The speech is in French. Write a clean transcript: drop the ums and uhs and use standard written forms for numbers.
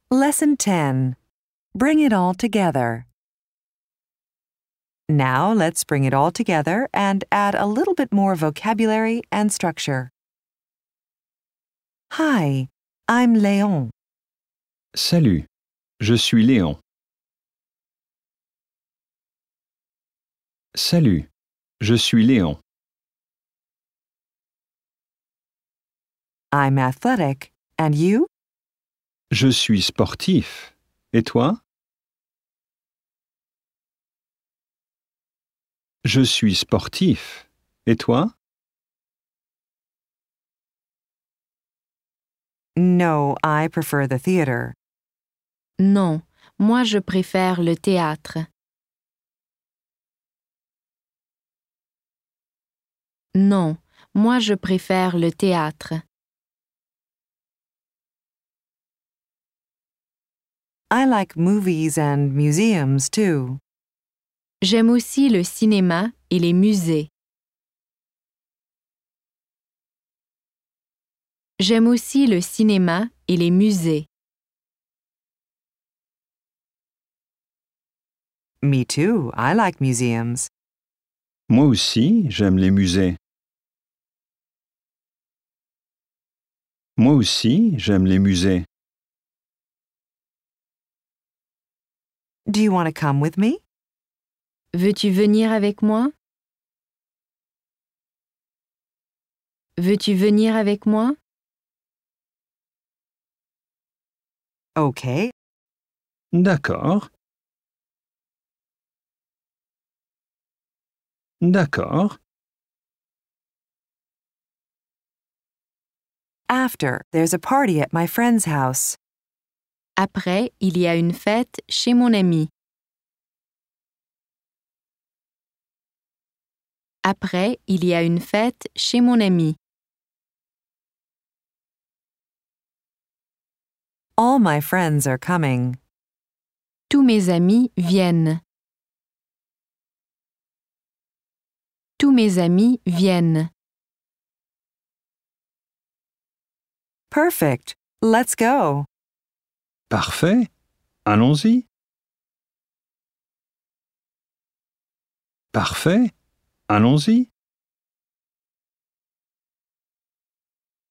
Lesson 10. Bring it all together. Now let's bring it all together and add a little bit more vocabulary and structure. Hi, I'm Léon. Salut, je suis Léon. Salut, je suis Léon. I'm athletic. And you? Je suis sportif. Et toi? Je suis sportif. Et toi? No, I prefer the theater. Non, moi je préfère le théâtre. Non, moi je préfère le théâtre. I like movies and museums too. J'aime aussi le cinéma et les musées. J'aime aussi le cinéma et les musées. Me too, I like museums. Moi aussi, j'aime les musées. Moi aussi, j'aime les musées. Do you want to come with me? Veux-tu venir avec moi? Veux-tu venir avec moi? Okay. D'accord. D'accord. After, there's a party at my friend's house. Après, il y a une fête chez mon ami. Après, il y a une fête chez mon ami. All my friends are coming. Tous mes amis viennent. Tous mes amis viennent. Perfect. Let's go. Parfait. Allons-y. Parfait. Allons-y.